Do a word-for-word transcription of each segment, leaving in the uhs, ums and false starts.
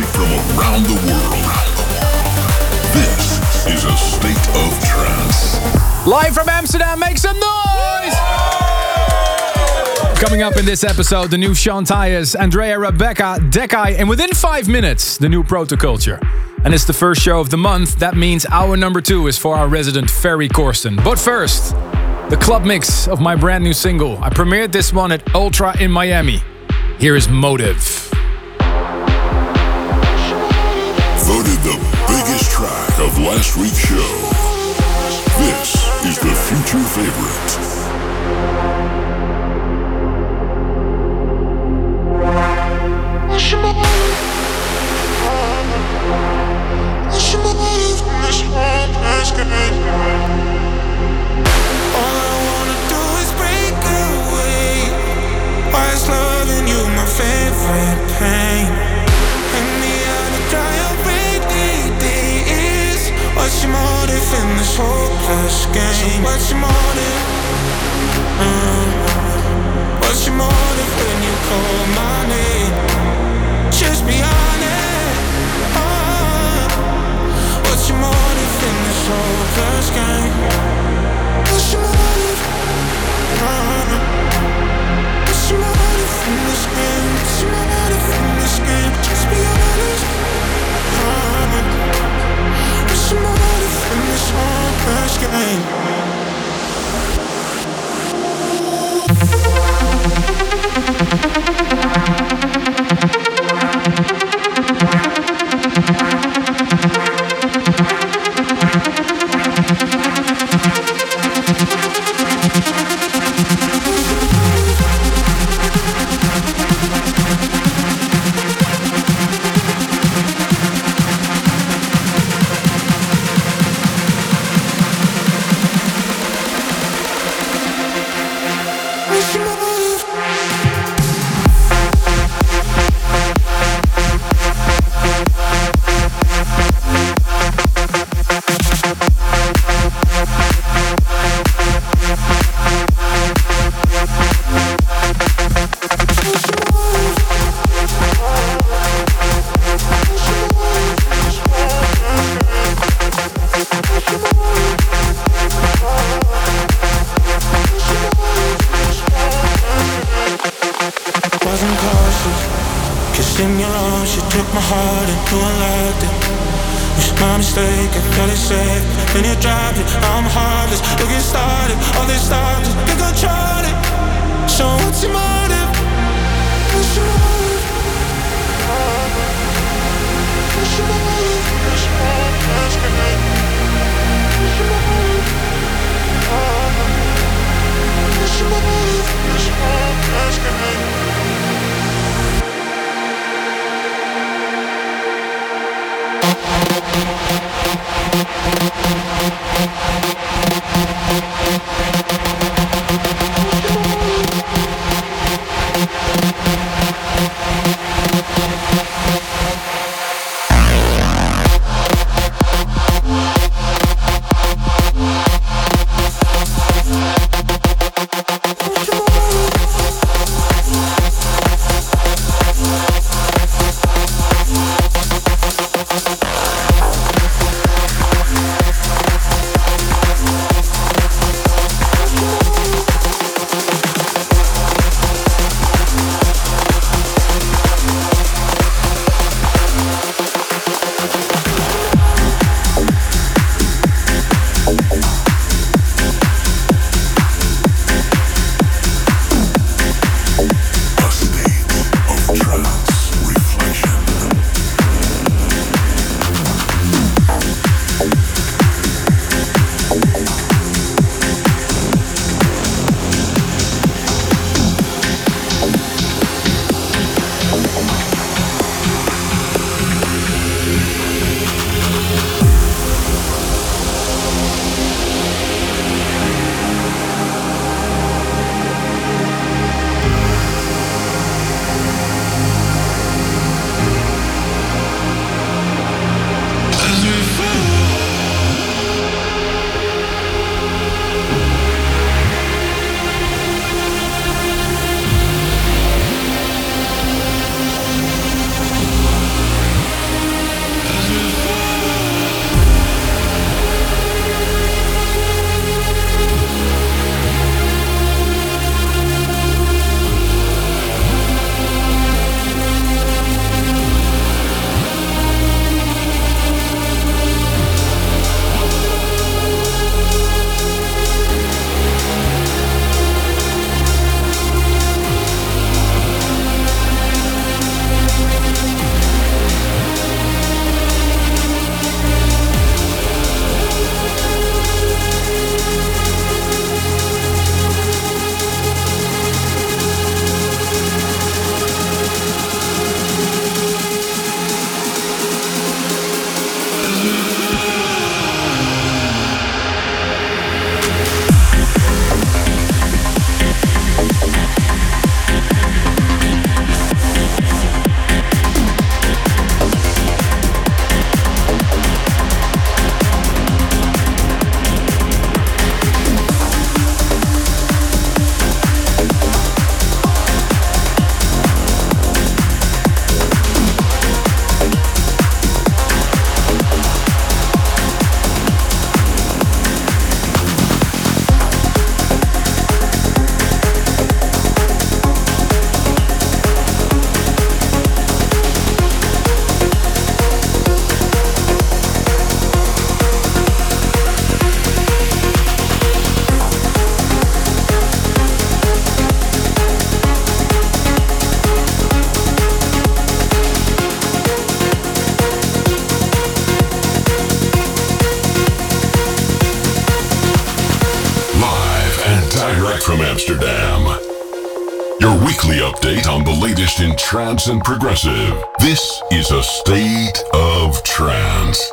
from around the world. This is a state of trance. Live from Amsterdam, make some noise! Coming up in this episode, the new Sean Tyas, Andrea Rebecca, Dekai, and within five minutes, the new Protoculture. And it's the first show of the month. That means hour number two is for our resident Ferry Corsten. But first, the club mix of my brand new single. I premiered this one at Ultra in Miami. Here is Motive. Voted the biggest track of last week's show. This is the future favorite. Favorite pain. Hang me out to dry up rainy days. What's your motive in this hopeless game? What's your motive? Uh, what's your motive when you call my name? Just be honest. Uh, what's your motive in this hopeless game? What's your motive? Uh, what's your motive in this game? What's your motive in this game? Just be honest. uh, What's your motive in this hopeless game? track from Amsterdam. Your weekly update on the latest in trance and progressive. This is a state of trance.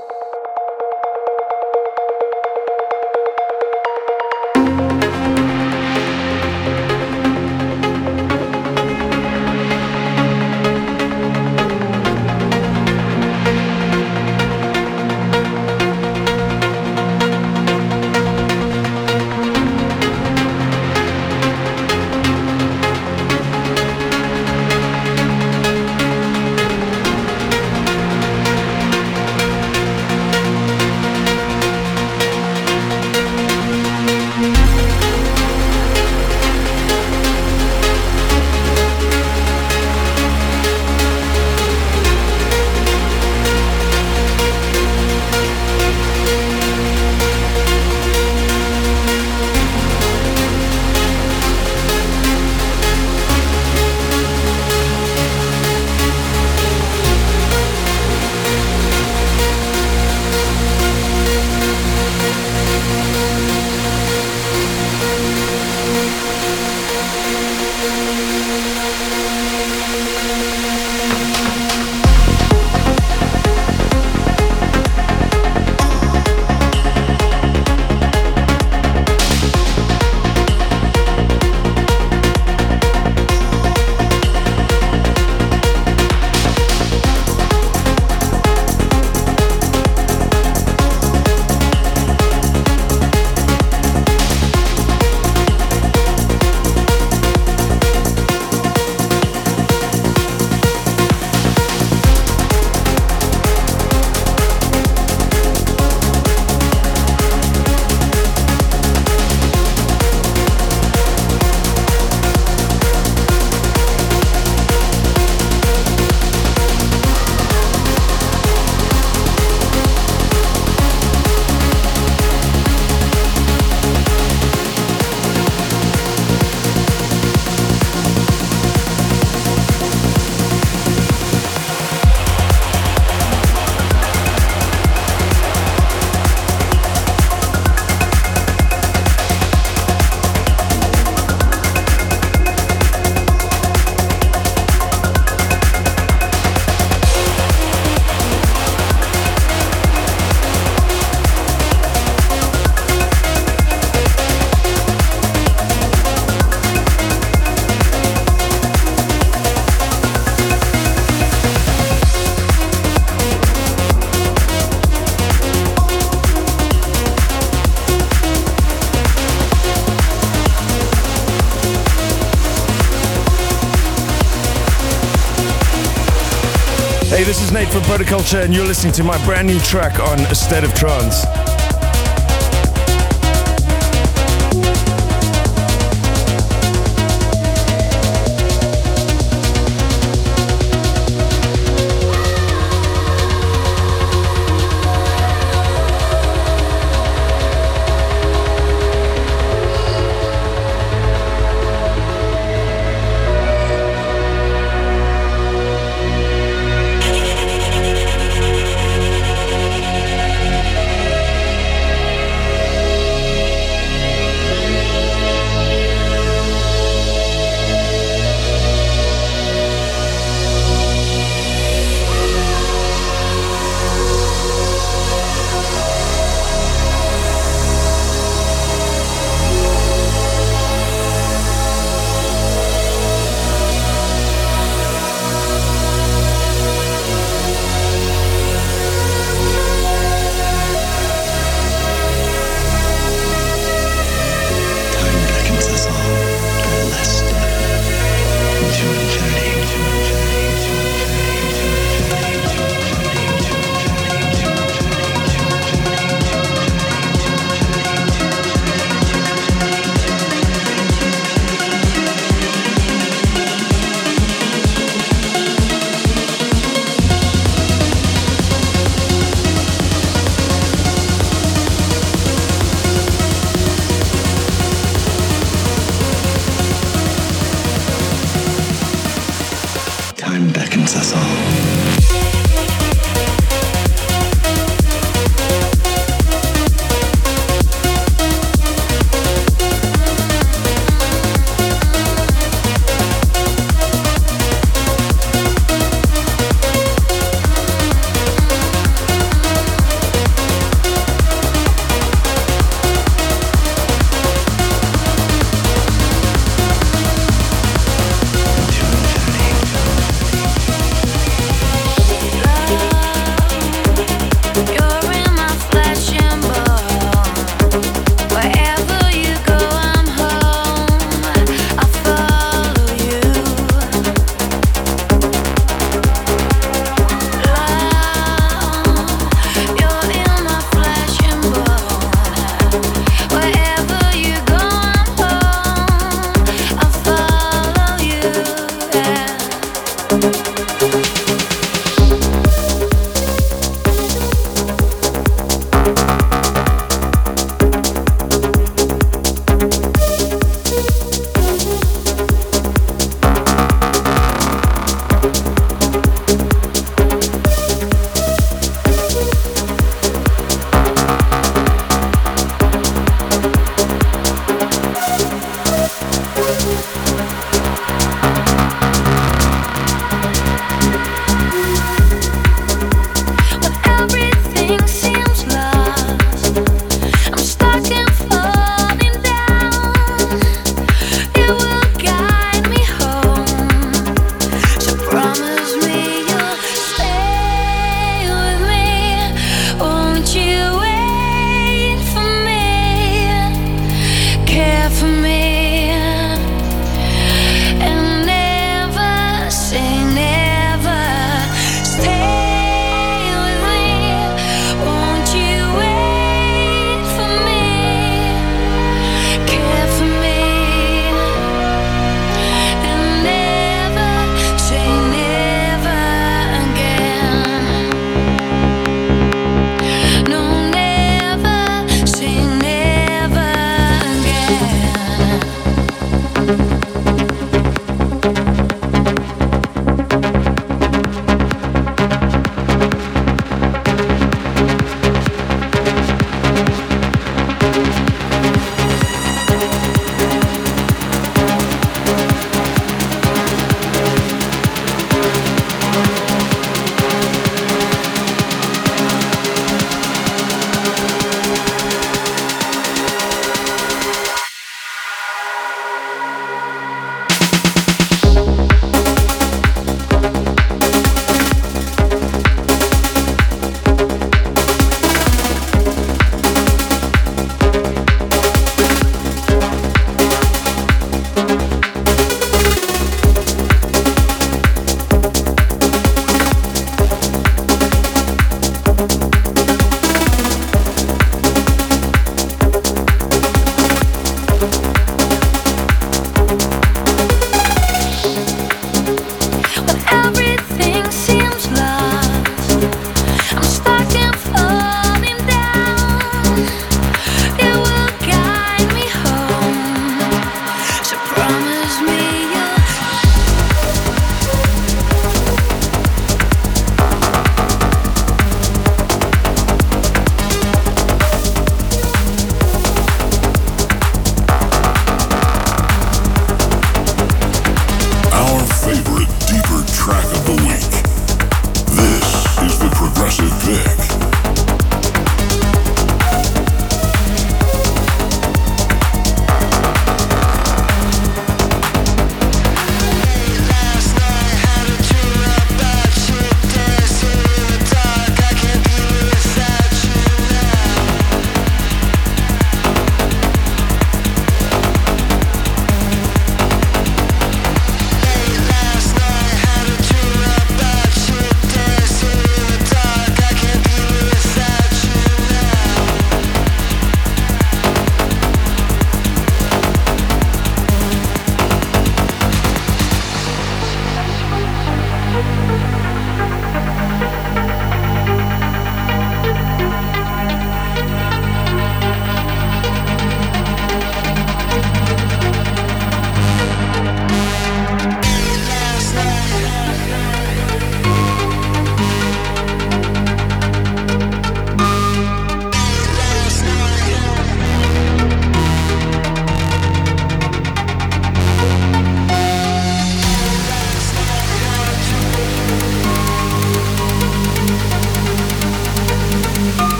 Hey, this is Nate from Protoculture, and you're listening to my brand new track on A State of Trance.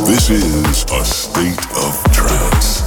This is a state of trance.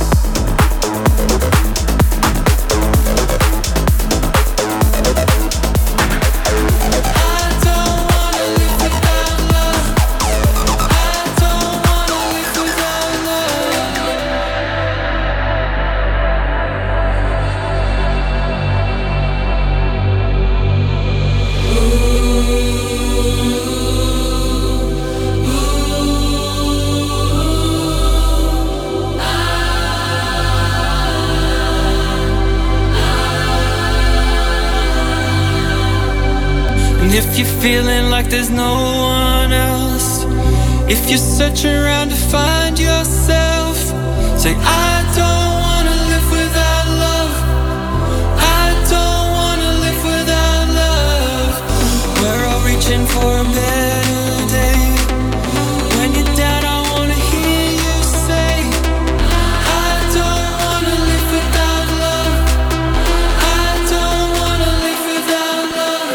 If you're feeling like there's no one else, if you're searching around to find yourself, say I don't wanna live without love. I don't wanna live without love. We're all reaching for a better day. When you're down, I wanna hear you say I don't wanna live without love. I don't wanna live without love.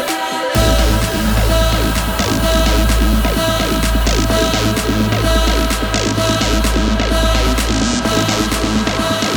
Love, love, love, love, love, love, love.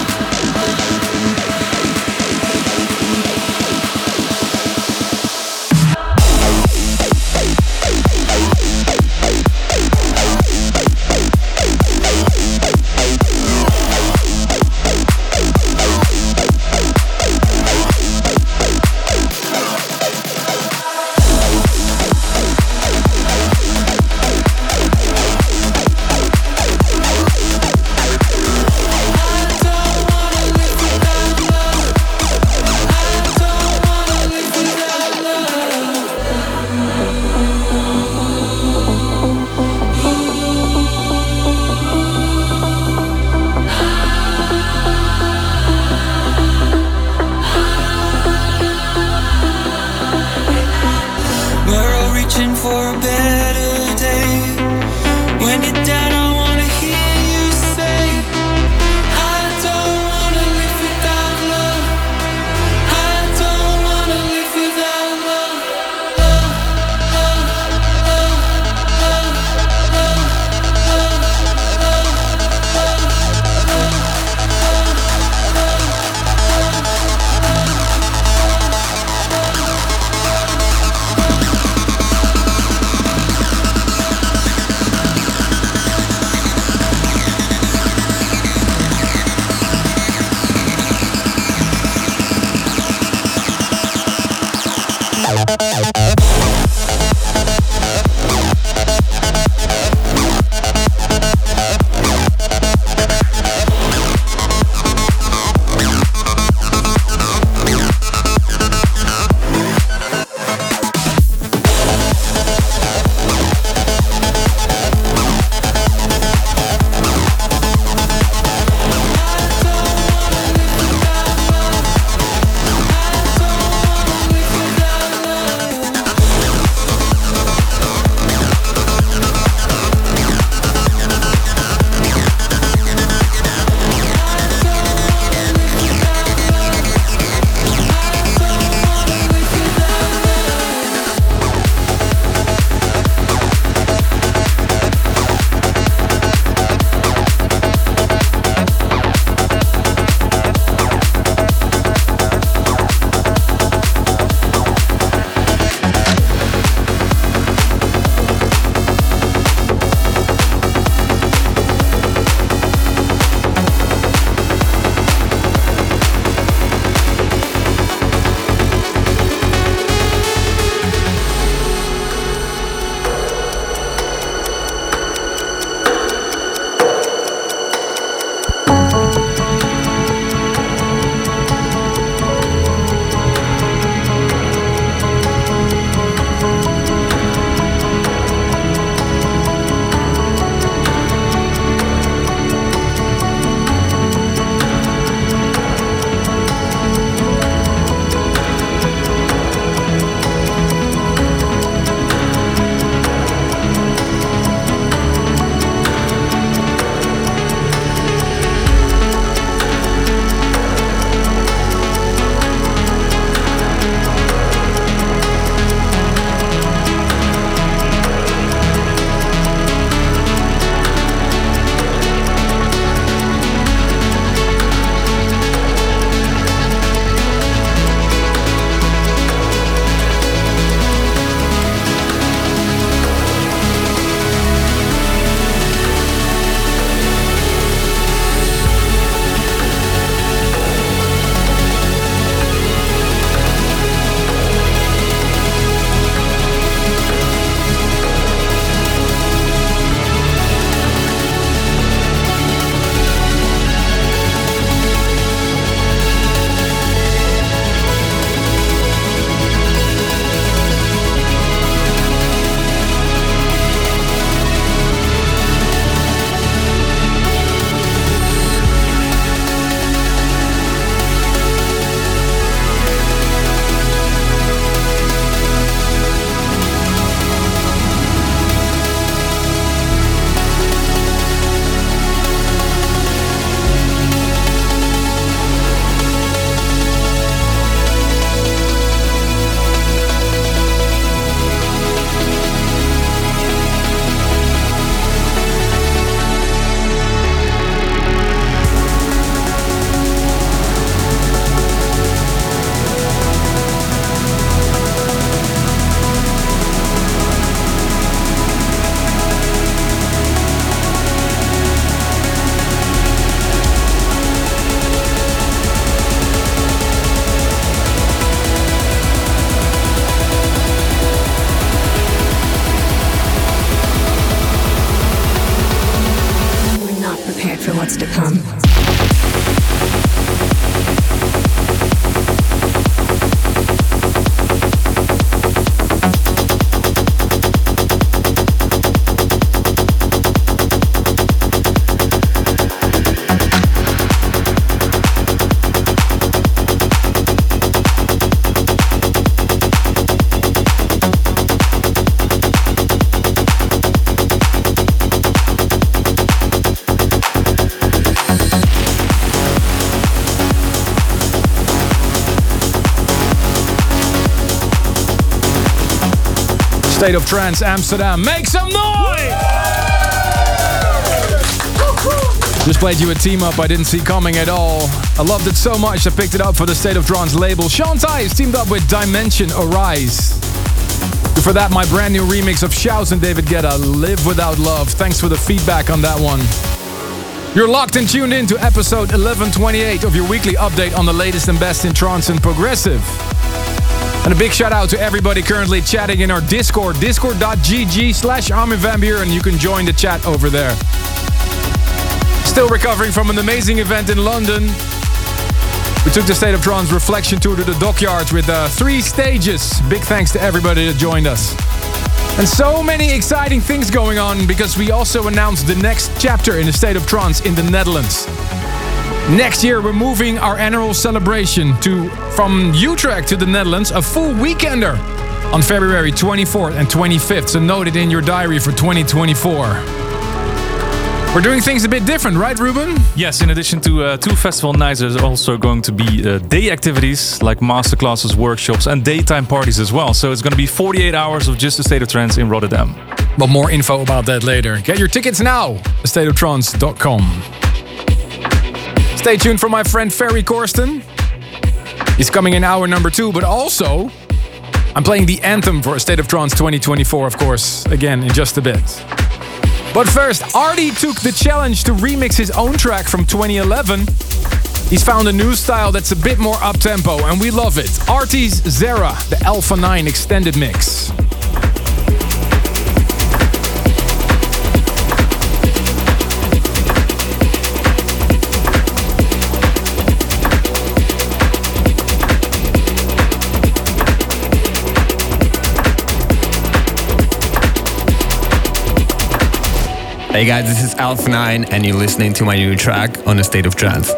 what's to come. State of Trance Amsterdam. Make some noise! Just played you a team up I didn't see coming at all. I loved it so much I picked it up for the State of Trance label. Sean Tyas teamed up with Dimension Arise. For that, my brand new remix of Shouse and David Guetta, Live Without Love. Thanks for the feedback on that one. You're locked and tuned in to episode eleven twenty-eight of your weekly update on the latest and best in trance and progressive. And a big shout out to everybody currently chatting in our Discord, discord.gg slash Armin van Buuren. You can join the chat over there. Still recovering from an amazing event in London. We took the State of Trance reflection tour to the dockyards with uh, three stages. Big thanks to everybody that joined us. And so many exciting things going on because we also announced the next chapter in the State of Trance in the Netherlands. Next year, we're moving our annual celebration to from Utrecht to the Netherlands, a full weekender on February twenty-fourth and twenty-fifth. So note it in your diary for twenty twenty-four. We're doing things a bit different, right, Ruben? Yes, in addition to uh, two festival nights, there's also going to be uh, day activities like masterclasses, workshops, and daytime parties as well. So it's going to be forty-eight hours of just the State of Trance in Rotterdam. But more info about that later. Get your tickets now, the state of trance dot com. Stay tuned for my friend Ferry Corsten. He's coming in hour number two, but also I'm playing the anthem for State of Trance twenty twenty-four, of course, again in just a bit. But first, Artie took the challenge to remix his own track from twenty eleven. He's found a new style that's a bit more up-tempo, and we love it. Artie's Zera, the Alpha nine extended mix. Hey guys, this is Alpha nine and you're listening to my new track on A State of Trance.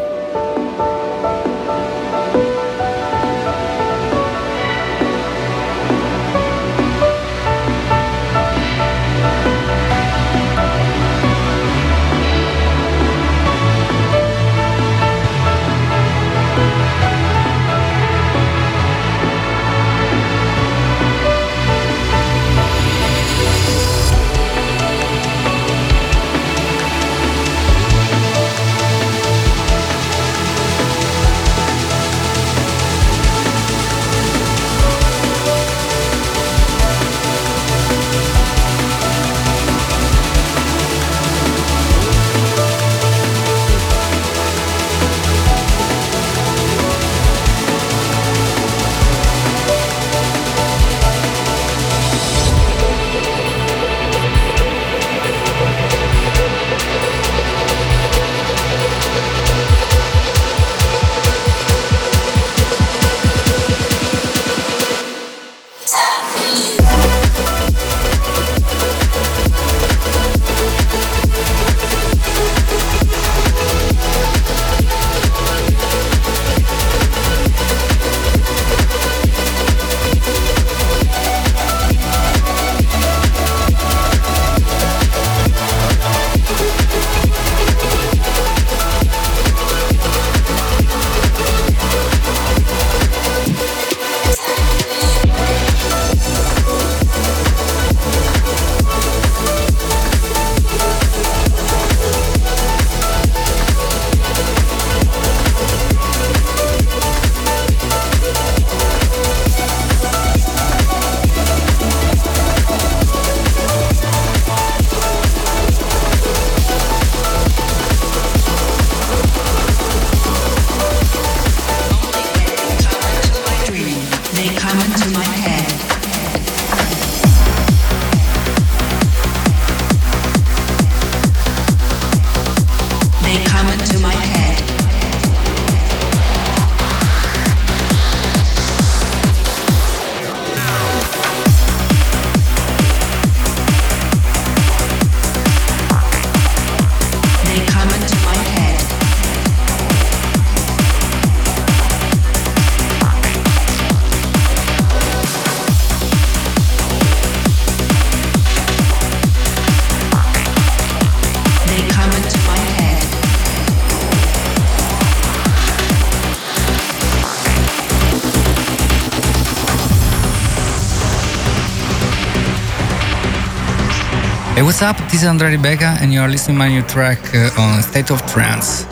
Hey, what's up? This is Andrea Rebecca, and you're listening to my new track uh, on State of Trance.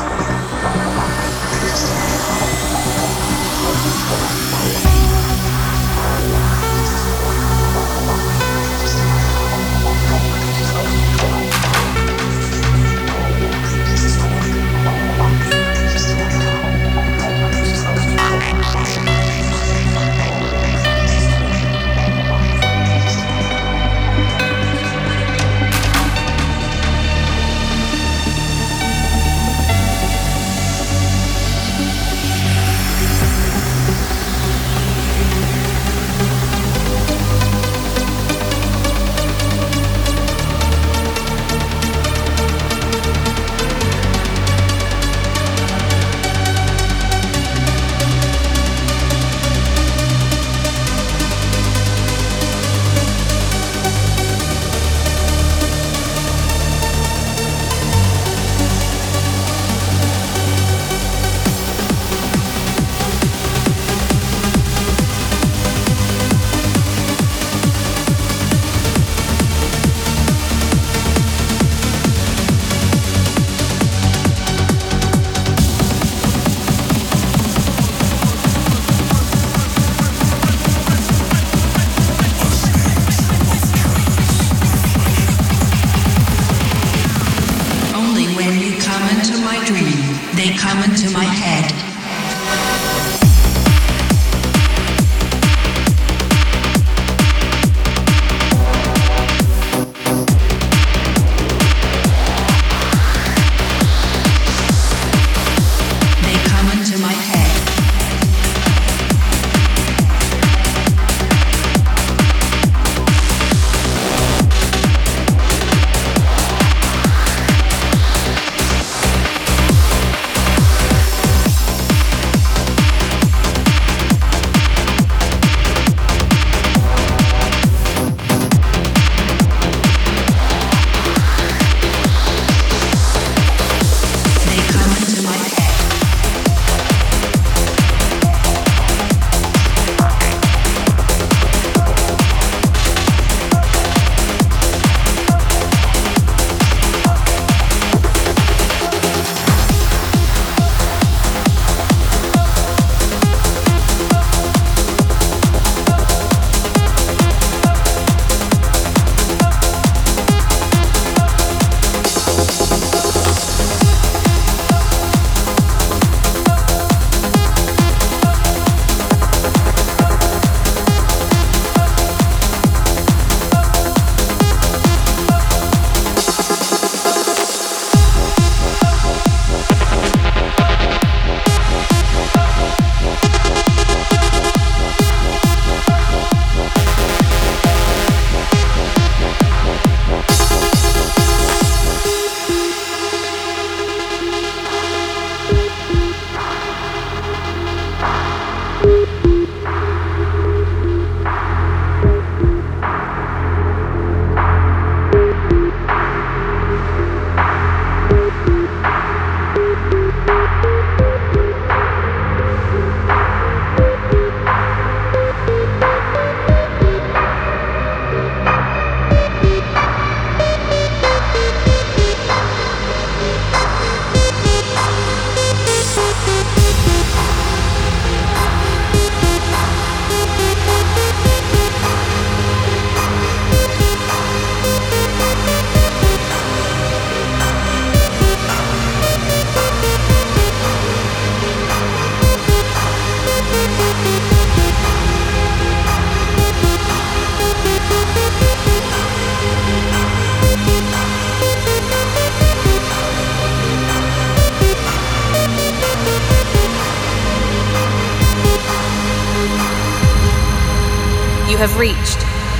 You have reached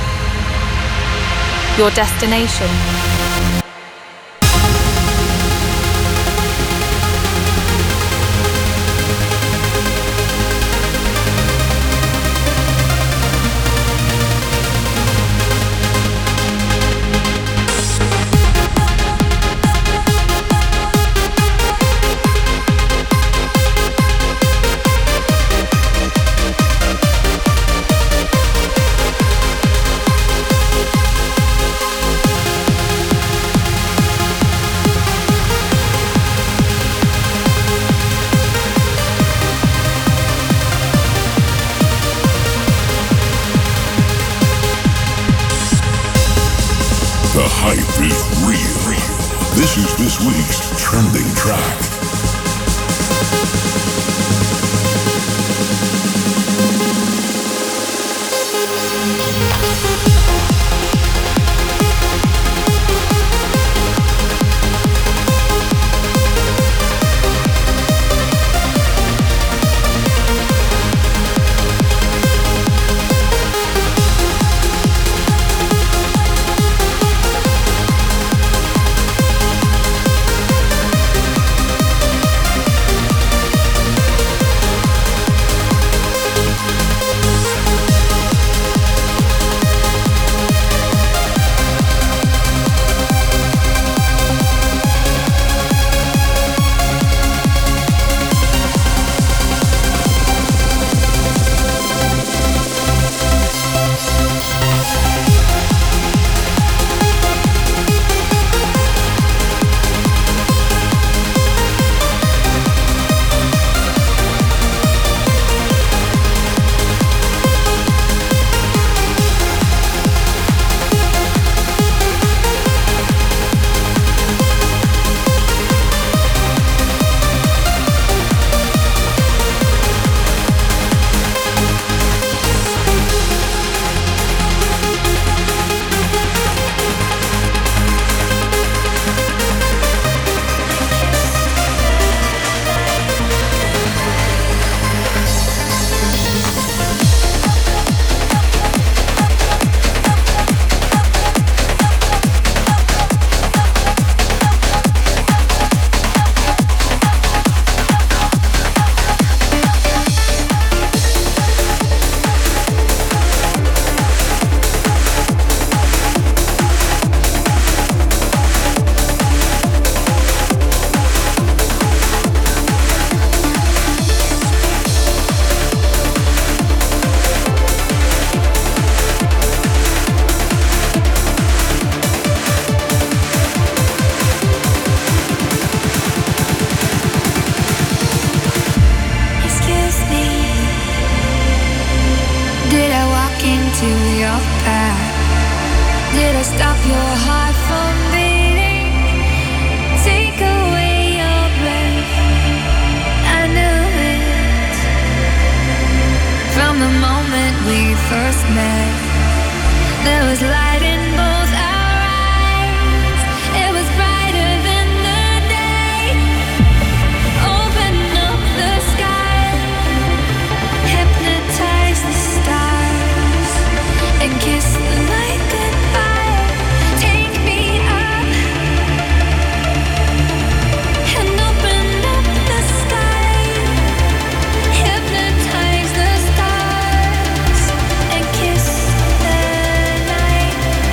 your destination. This is this week's trending track. Hypnotize the stars and kiss the night.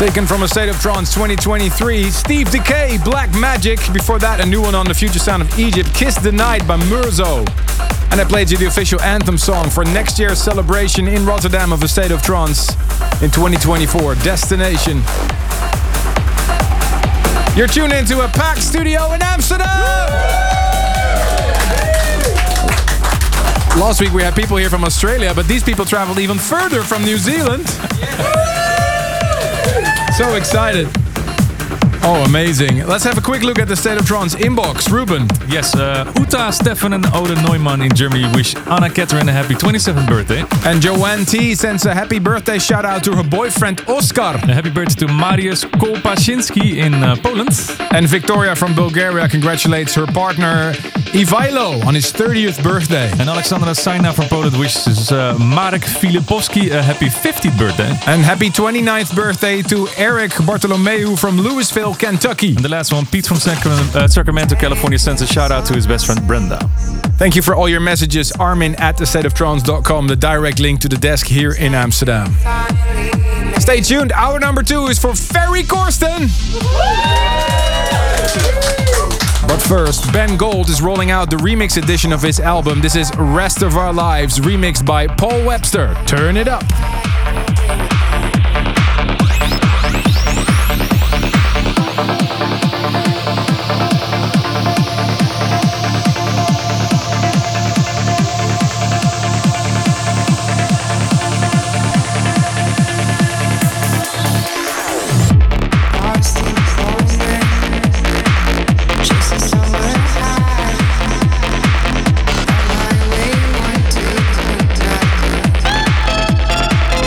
Taken from A State of Trance twenty twenty-three, Steve Decay, Black Magic. Before that, a new one on the future sound of Egypt, Kiss the Night by Murzo. And I played you the official anthem song for next year's celebration in Rotterdam of A State of Trance in twenty twenty-four, Destination. You're tuned into a packed studio in Amsterdam! Last week we had people here from Australia, but these people traveled even further from New Zealand. So excited. Oh, amazing. Let's have a quick look at the State of Trance inbox. Ruben. Yes, uh, Uta, Stefan and Ode Neumann in Germany wish Anna Catherine a happy twenty-seventh birthday. And Joanne T sends a happy birthday shout out to her boyfriend Oscar. A happy birthday to Mariusz Kolpaszynski in uh, Poland. And Victoria from Bulgaria congratulates her partner Ivailo on his thirtieth birthday. And Alexandra Saina from Poland wishes uh, Marek Filipowski a happy fiftieth birthday. And happy twenty-ninth birthday to Eric Bartolomeu from Louisville, Kentucky. And the last one, Pete from Sacramento, uh, Sacramento, California sends a shout out to his best friend Brenda. Thank you for all your messages. Armin at the state of trance dot com, the direct link to the desk here in Amsterdam. Stay tuned. Hour number two is for Ferry Corsten. But first, Ben Gold is rolling out the remix edition of his album. This is Rest of Our Lives, remixed by Paul Webster. Turn it up. High.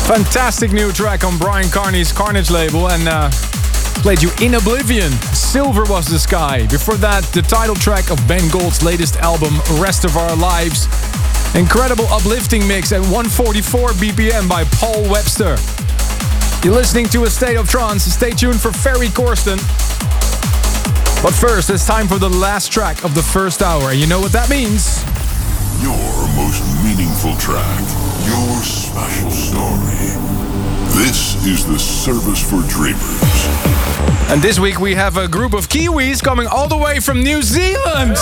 Fantastic new track on Brian Carney's Carnage label, and uh, played you In Oblivion. Silver Was the Sky. Before that, the title track of Ben Gold's latest album, Rest of Our Lives. Incredible uplifting mix at one forty-four B P M by Paul Webster. You're listening to A State of Trance. Stay tuned for Ferry Corsten. But first, it's time for the last track of the first hour. And you know what that means? Your most meaningful track. Your special story. This is the Service for Dreamers. And this week we have a group of Kiwis coming all the way from New Zealand.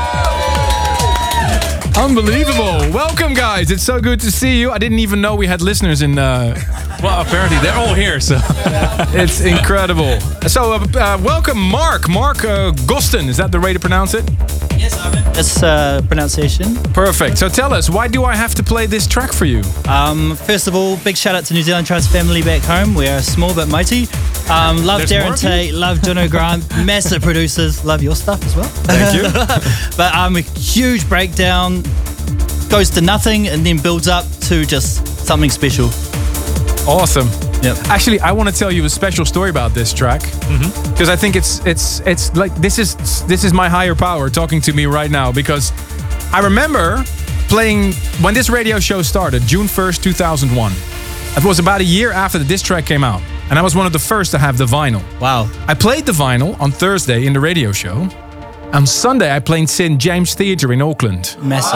Unbelievable. Welcome, guys. It's so good to see you. I didn't even know we had listeners in... Uh... Well, apparently they're all here, so... It's incredible. So, uh, uh, welcome, Mark. Mark uh, Gosten. Is that the way to pronounce it? Yes, Armin. That's uh, pronunciation. Perfect. So tell us, why do I have to play this track for you? Um, first of all, big shout out to New Zealand Trance family back home. We are small but mighty. Um, love There's Darren Tate, love Jono Grant, massive producers. Love your stuff as well. Thank you. But um, a huge breakdown, goes to nothing and then builds up to just something special. Awesome. Yep. Actually, I want to tell you a special story about this track because mm-hmm. I think it's it's it's like this is this is my higher power talking to me right now, because I remember playing when this radio show started, June first, two thousand one. It was about a year after the diss track came out, and I was one of the first to have the vinyl. Wow. I played the vinyl on Thursday in the radio show. On Sunday, I played Saint James Theatre in Auckland. Massive.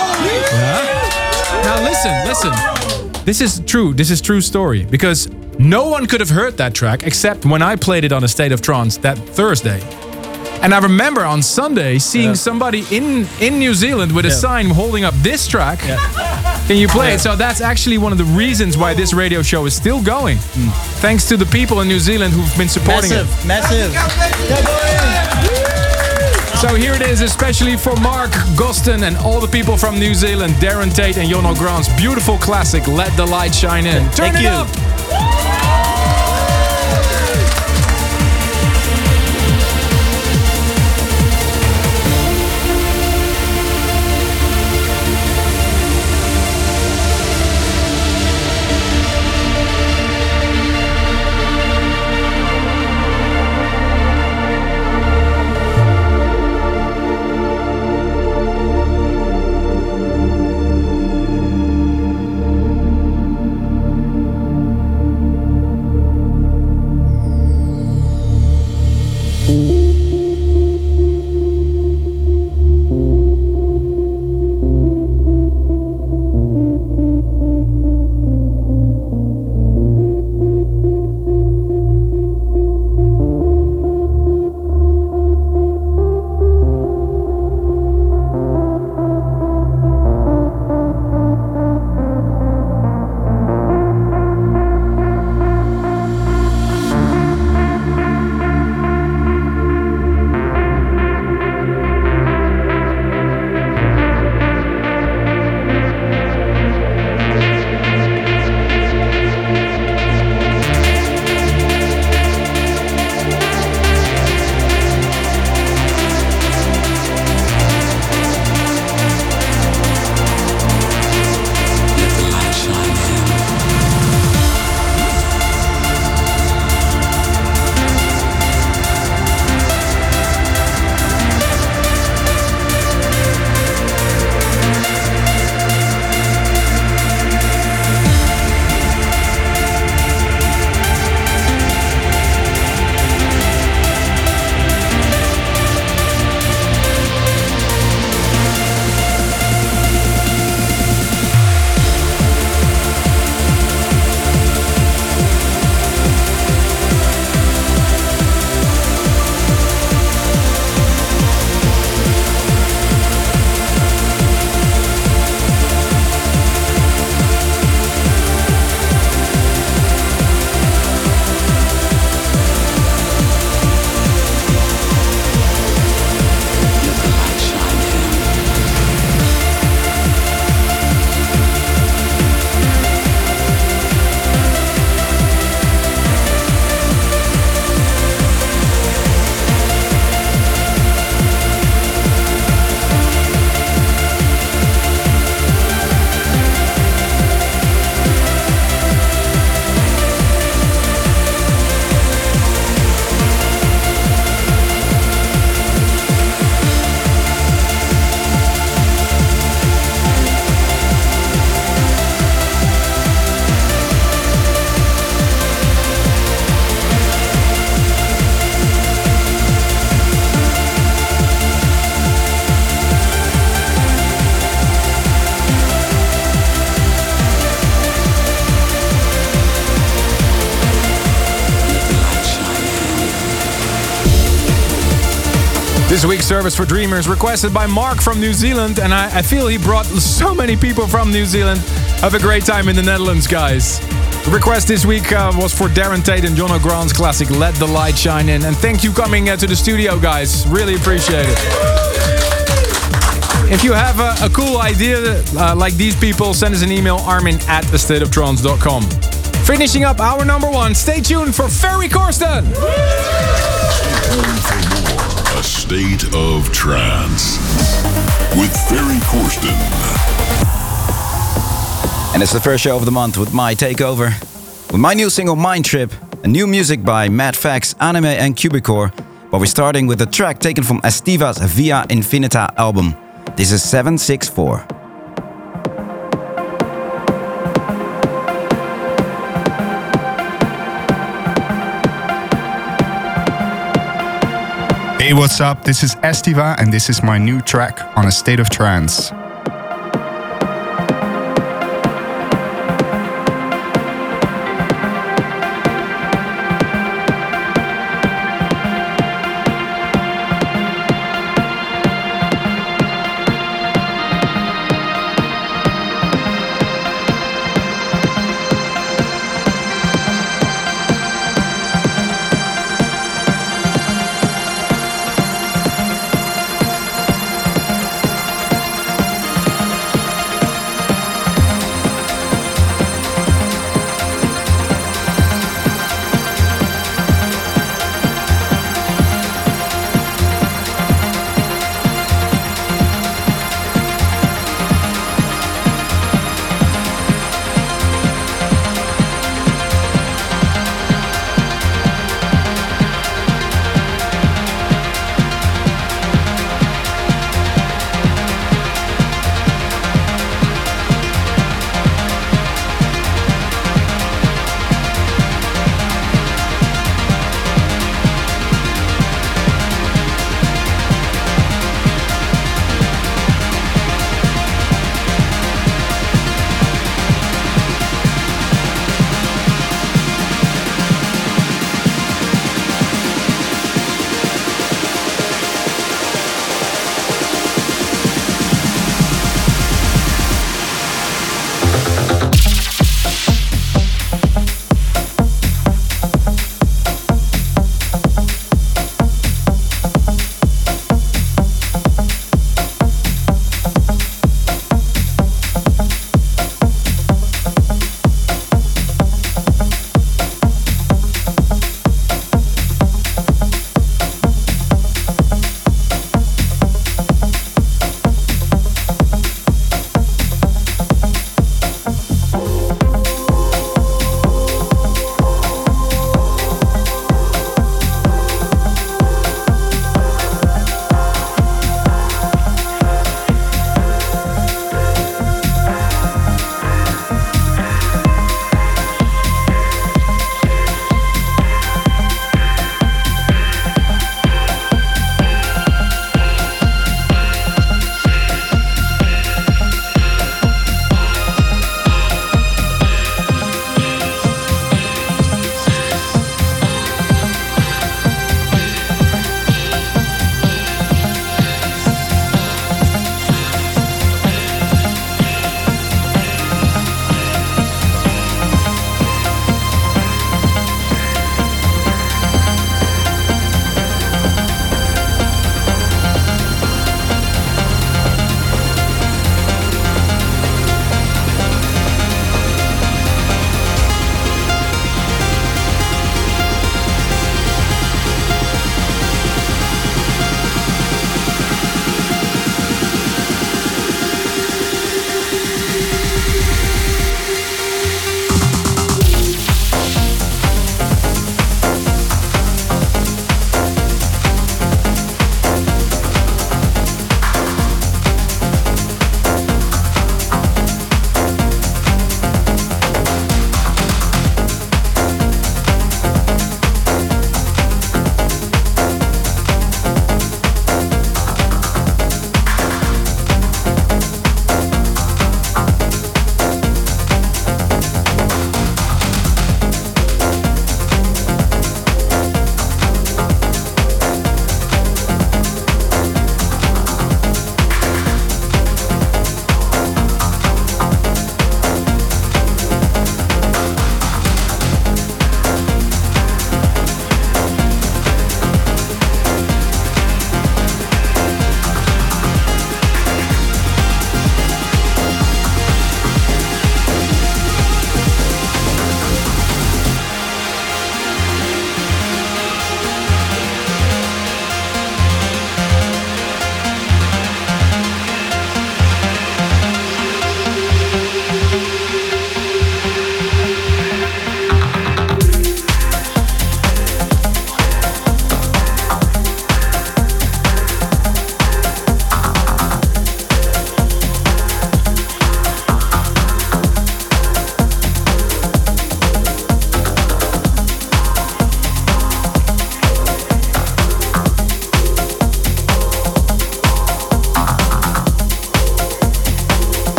Yeah. Now listen, listen. This is true. This is true story, because no one could have heard that track except when I played it on A State of Trance that Thursday. And I remember on Sunday seeing yeah. somebody in, in New Zealand with a yeah. sign holding up this track. Yeah. Can you play yeah. it? So that's actually one of the reasons why this radio show is still going. Mm. Thanks to the people in New Zealand who've been supporting massive, it. Massive, massive. So here it is, especially for Mark Gosten and all the people from New Zealand, Darren Tate and Jono Grant's beautiful classic, Let the Light Shine In. Turn Thank it you. up! This week's Service for Dreamers requested by Mark from New Zealand, and I, I feel he brought so many people from New Zealand. Have a great time in the Netherlands, guys. The request this week uh, was for Darren Tate and John O'Grant's classic Let the Light Shine In. And thank you coming uh, to the studio, guys. Really appreciate it. If you have a, a cool idea uh, like these people, send us an email, armin at a state of trance dot com. Finishing up our number one, stay tuned for Ferry Corsten. A State of Trance with Ferry Corsten. And it's the first show of the month with my takeover. With my new single Mind Trip, and new music by Mad Fax, Anime and Cubicore. But we're starting with a track taken from Estiva's Via Infinita album. This is seven six four. Hey, what's up? This is Estiva, and this is my new track on A State of Trance.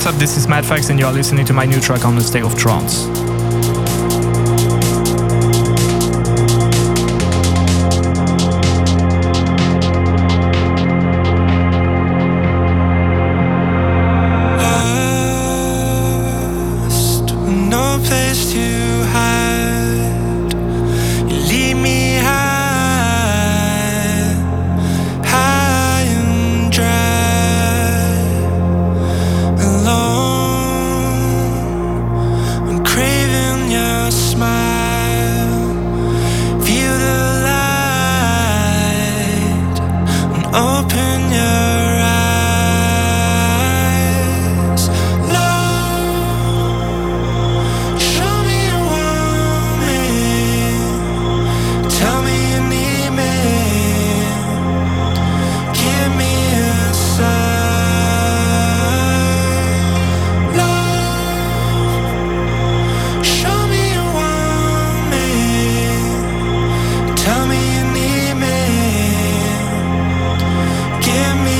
up? This is Madfax and you are listening to my new track on the State of Trance. Give me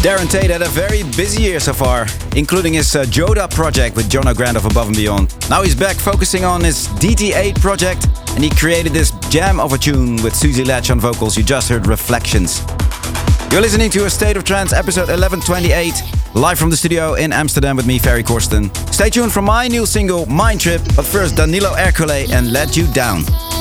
Darren Tate had a very busy year so far, including his uh, Joda project with John O'Grant of Above and Beyond. Now he's back focusing on his D T eight project, and he created this jam of a tune with Susie Latch on vocals. You just heard Reflections. You're listening to A State of Trance, episode eleven twenty-eight, live from the studio in Amsterdam with me, Ferry Corsten. Stay tuned for my new single, Mind Trip, but first Danilo Ercole and Let You Down.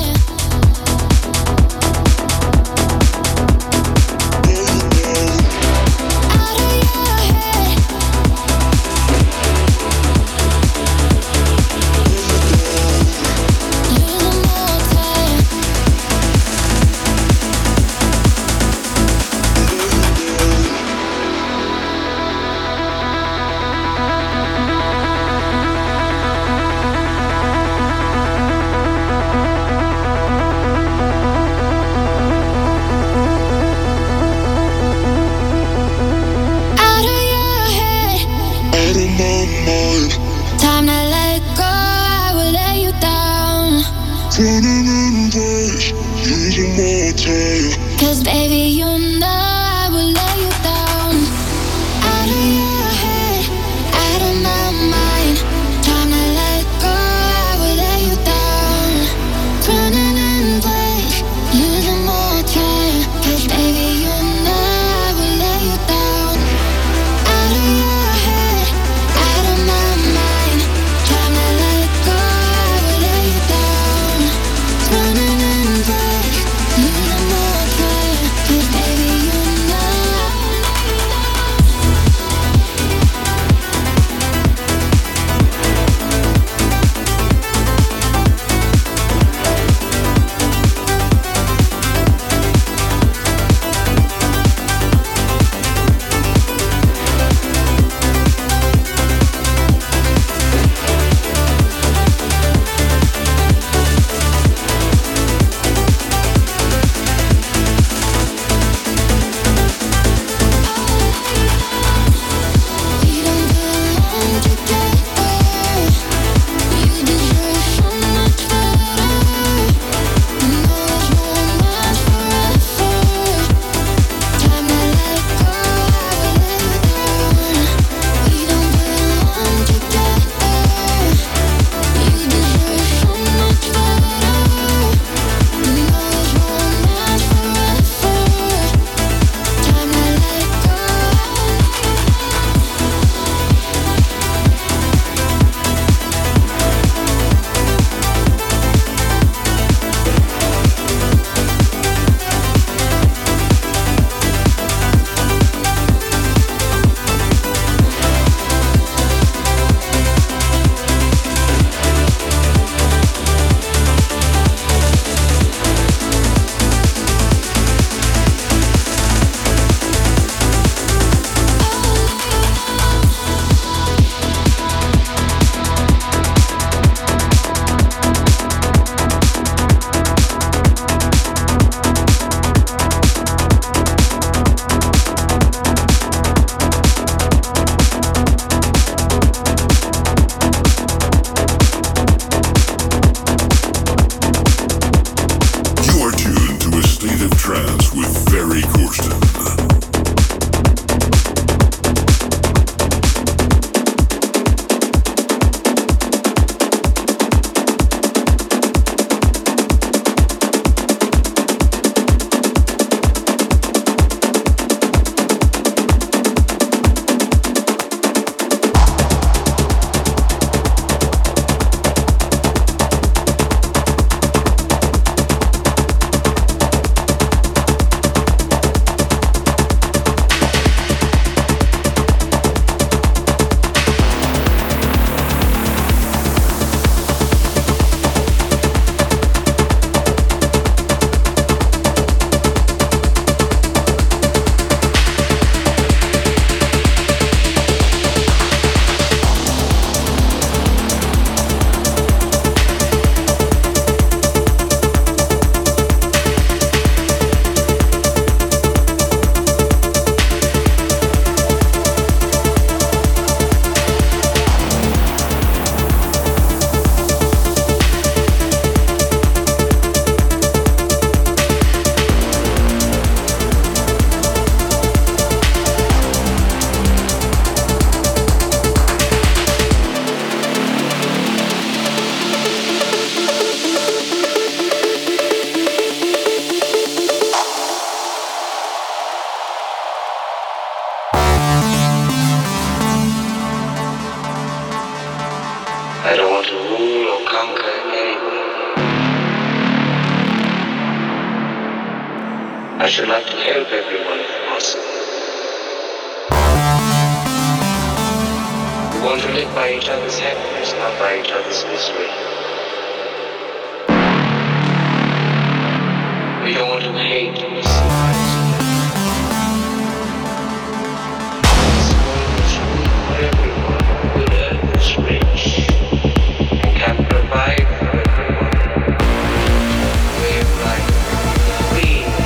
Cause baby, you know I will lay you down. Out of your head, out of my mind. Time to let go, I will lay you down. Running in place, losing more time. Cause baby, you know I will lay you down. Out of your head, out of my mind. Time to let go, I will lay you down. Running in place, losing more time. Cause baby, you I don't want to rule or conquer anyone. I should like to help everyone if possible. We want to live by each other's happiness, not by each other's misery. We don't want to hate and despise. This world is good for everyone. Good earth is rich and can provide for everyone. Way of life, free and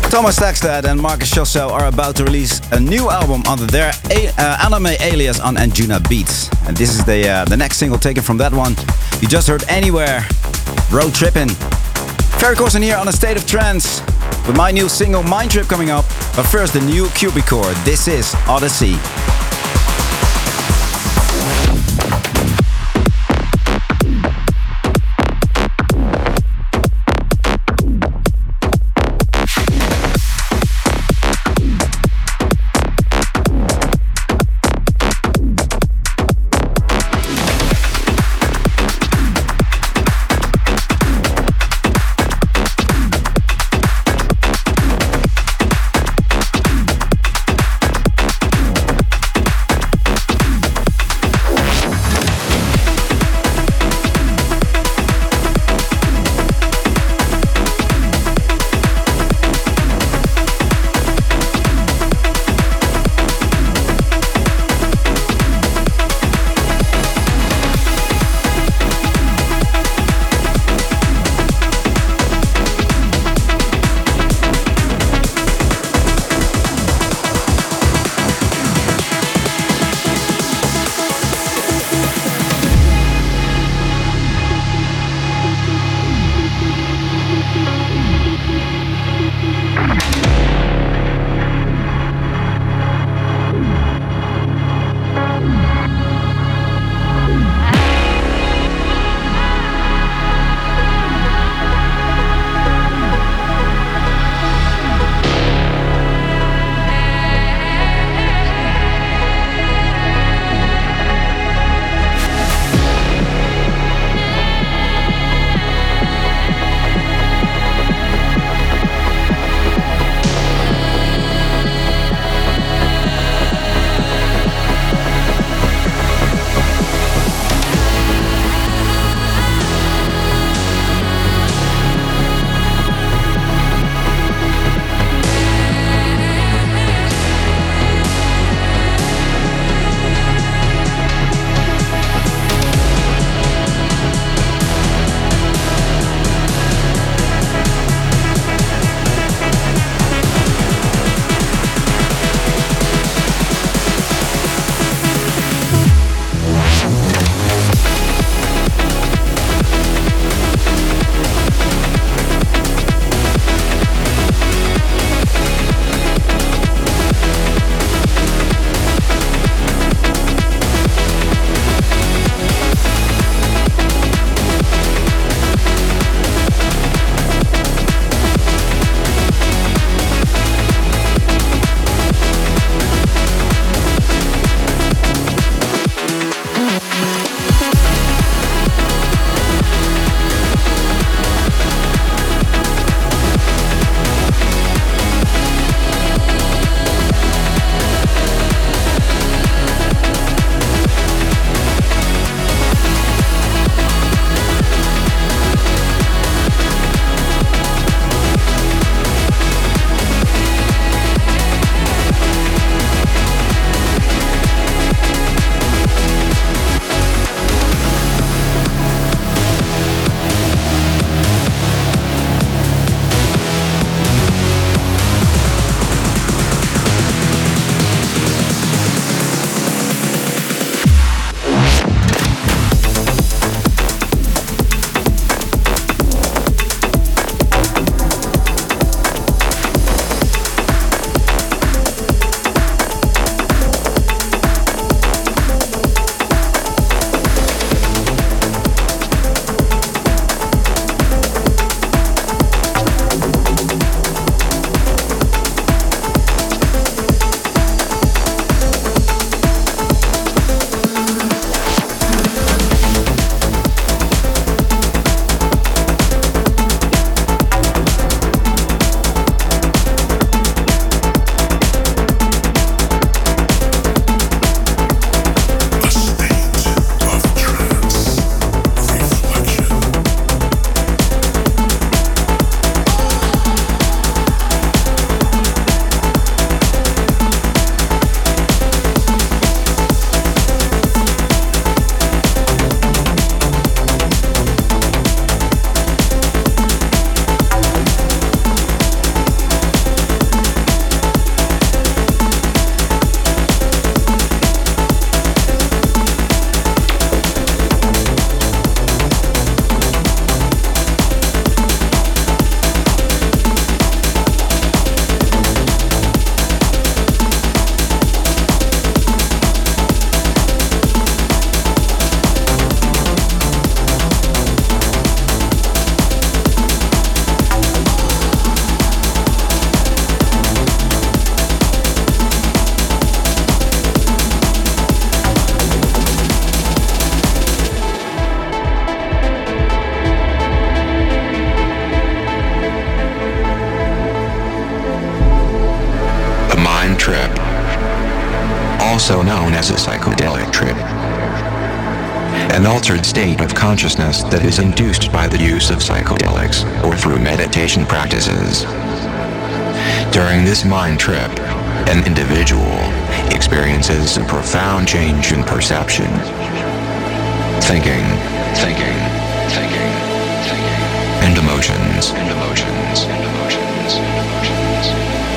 Thomas Stakstad and Marcus Chosso are about to release a new album under their a- uh, anime alias on Anjuna Beats. And this is the uh, the next single taken from that one. You just heard Anywhere, Road Trippin'. Ferry Corsten here on A State of Trance with my new single Mind Trip coming up. But first the new Cubicore. This is Odyssey. trip, also known as a psychedelic trip. An altered state of consciousness that is induced by the use of psychedelics or through meditation practices. During this mind trip, an individual experiences a profound change in perception, thinking, thinking, thinking, thinking, and emotions, and emotions, and emotions, and emotions.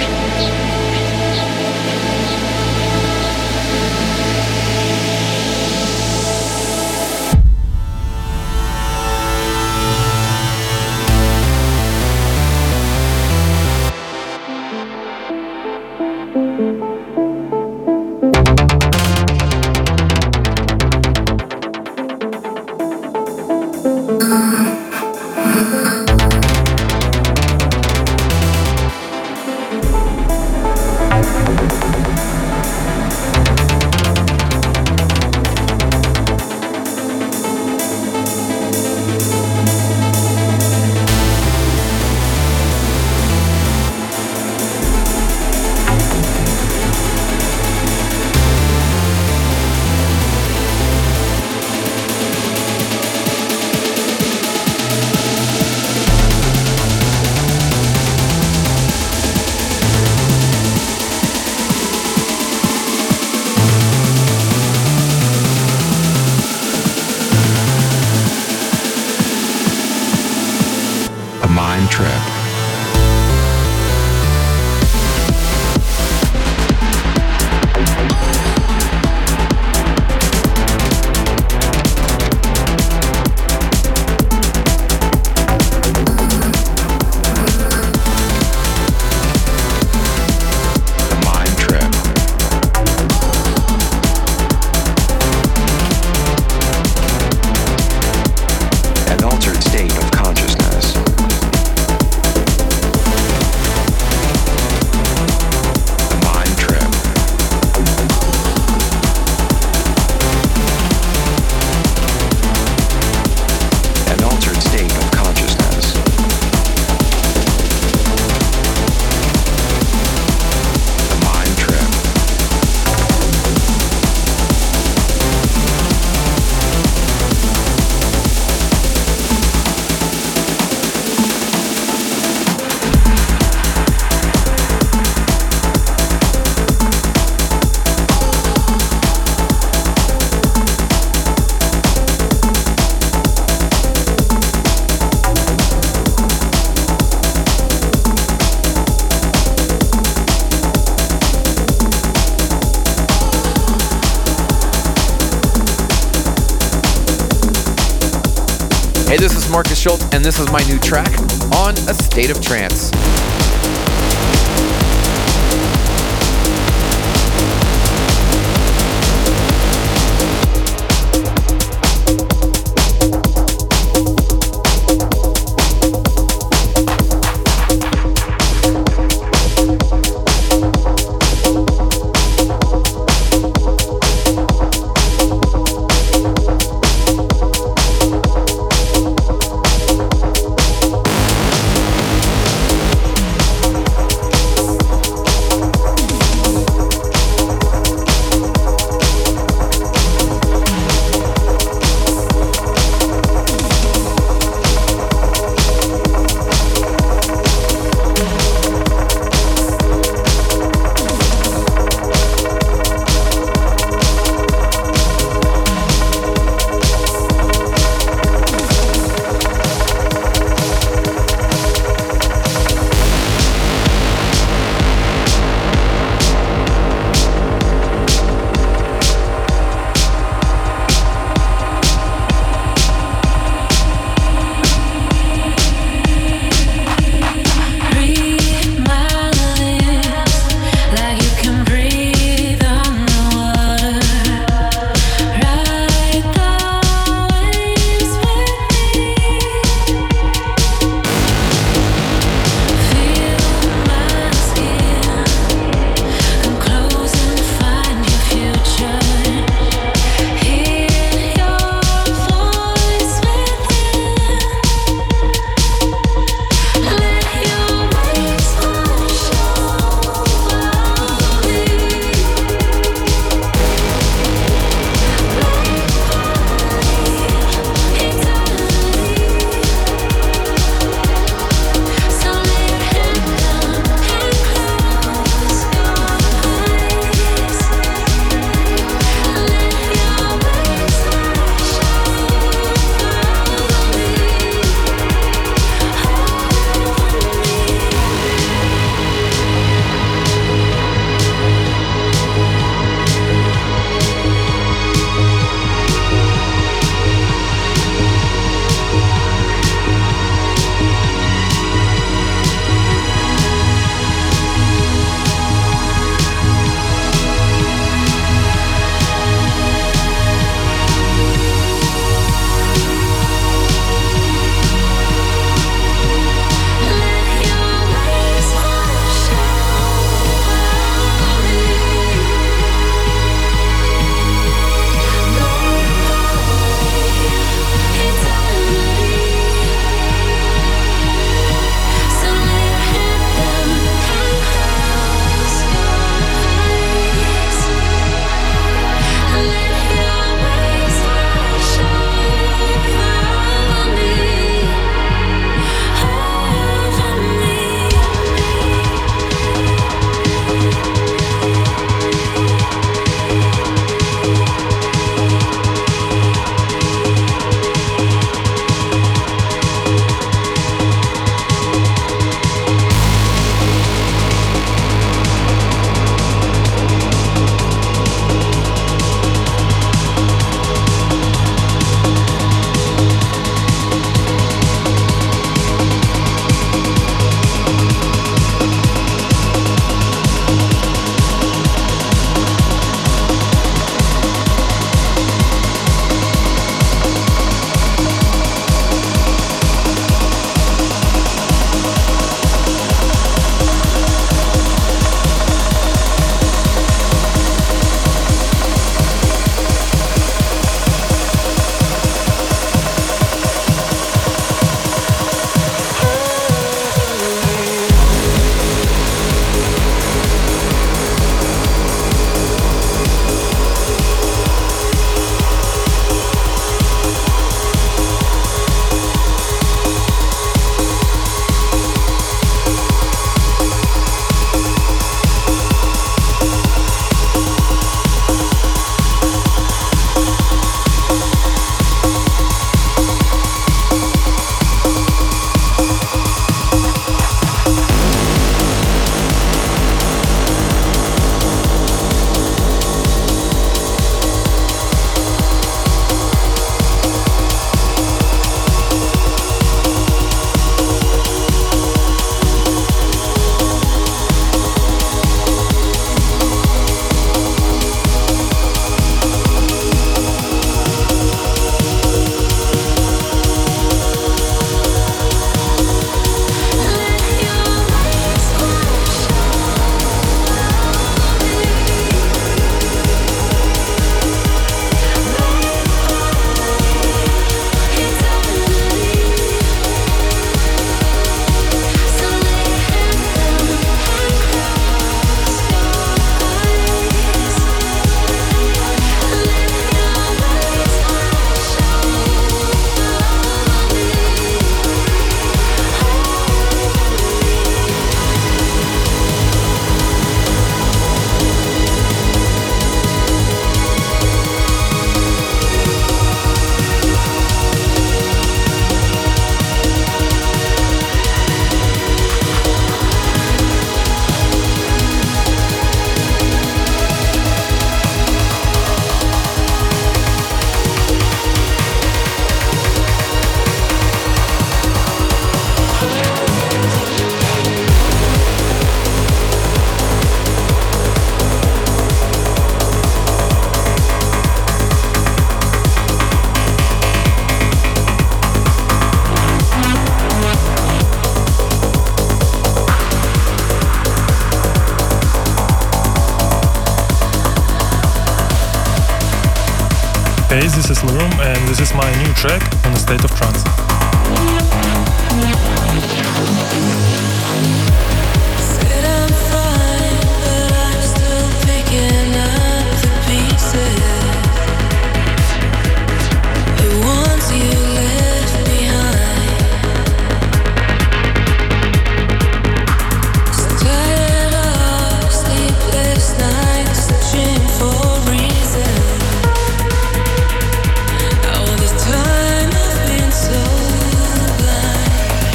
Hey, this is Marcus Schultz, and this is my new track on A State of Trance. Hey, this is Lurum, and this is my new track on A State of Trance. Said I'm fine, but I'm still picking up the pieces. The ones you left behind. So tired of sleepless nights, searching for reason. All this time I've been so blind.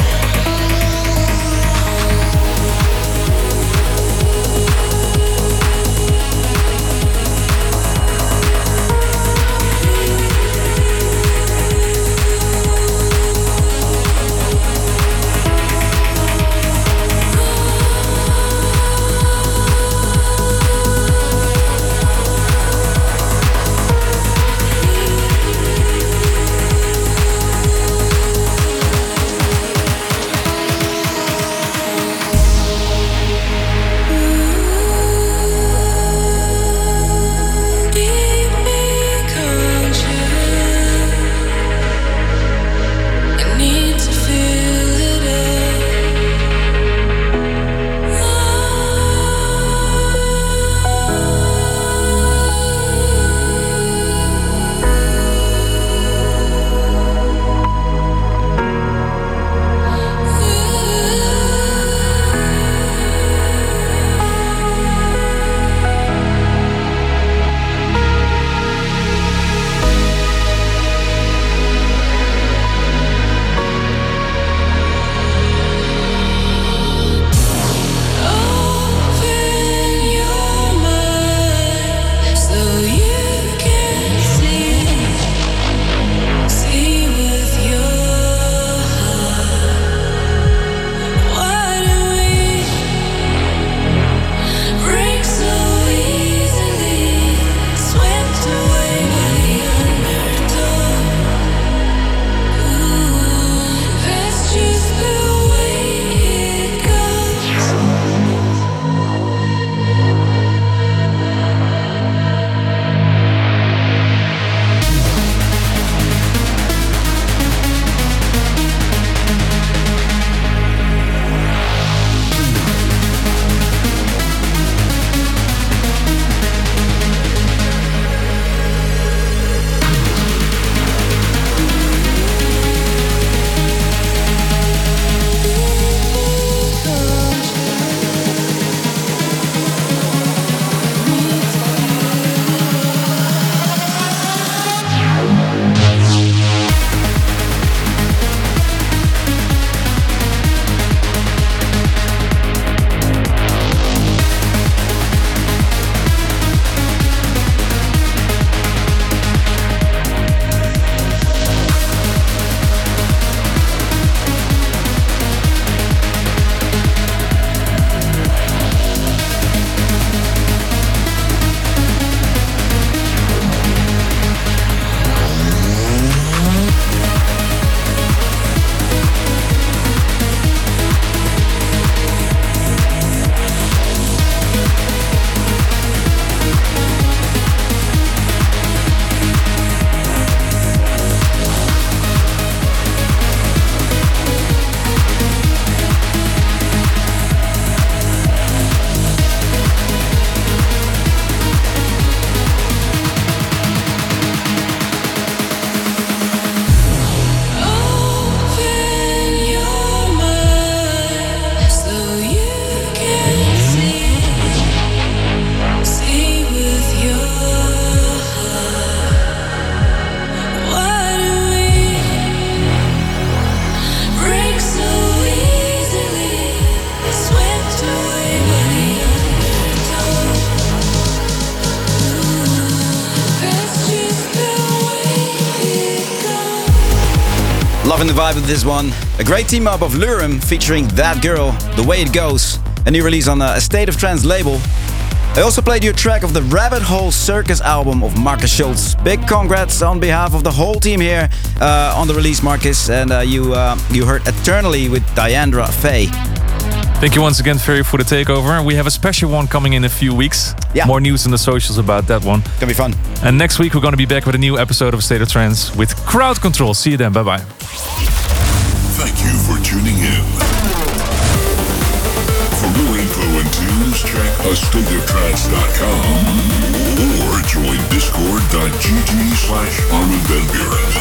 Keep me conjured. I need to feel it Open your mind so you can see, see with your heart. Why do we break so easily? Swept away by the undertow. Ooh, that's just the way it goes. Open your mind so you can see, see with your heart. Why do we break so easily? Swept away by the undertow. That's just the way it goes. Loving the vibe of this one. A great team up of Lurum featuring That Girl, The Way It Goes. A new release on a State of Trance label. I also played you a track of the Rabbit Hole Circus album of Marcus Schultz. Big congrats on behalf of the whole team here uh, on the release, Marcus. And uh, you uh, you heard Eternally with Diandra Faye. Thank you once again, Ferry, for the takeover. We have a special one coming in a few weeks. Yeah. More news in the socials about that one. Gonna be fun. And next week we're going to be back with a new episode of State of Trance with Crowd Control. See you then. Bye bye. Thank you for tuning in. For more info and tunes, check a state of trance dot com or join discord dot g g slash Armin van Buren.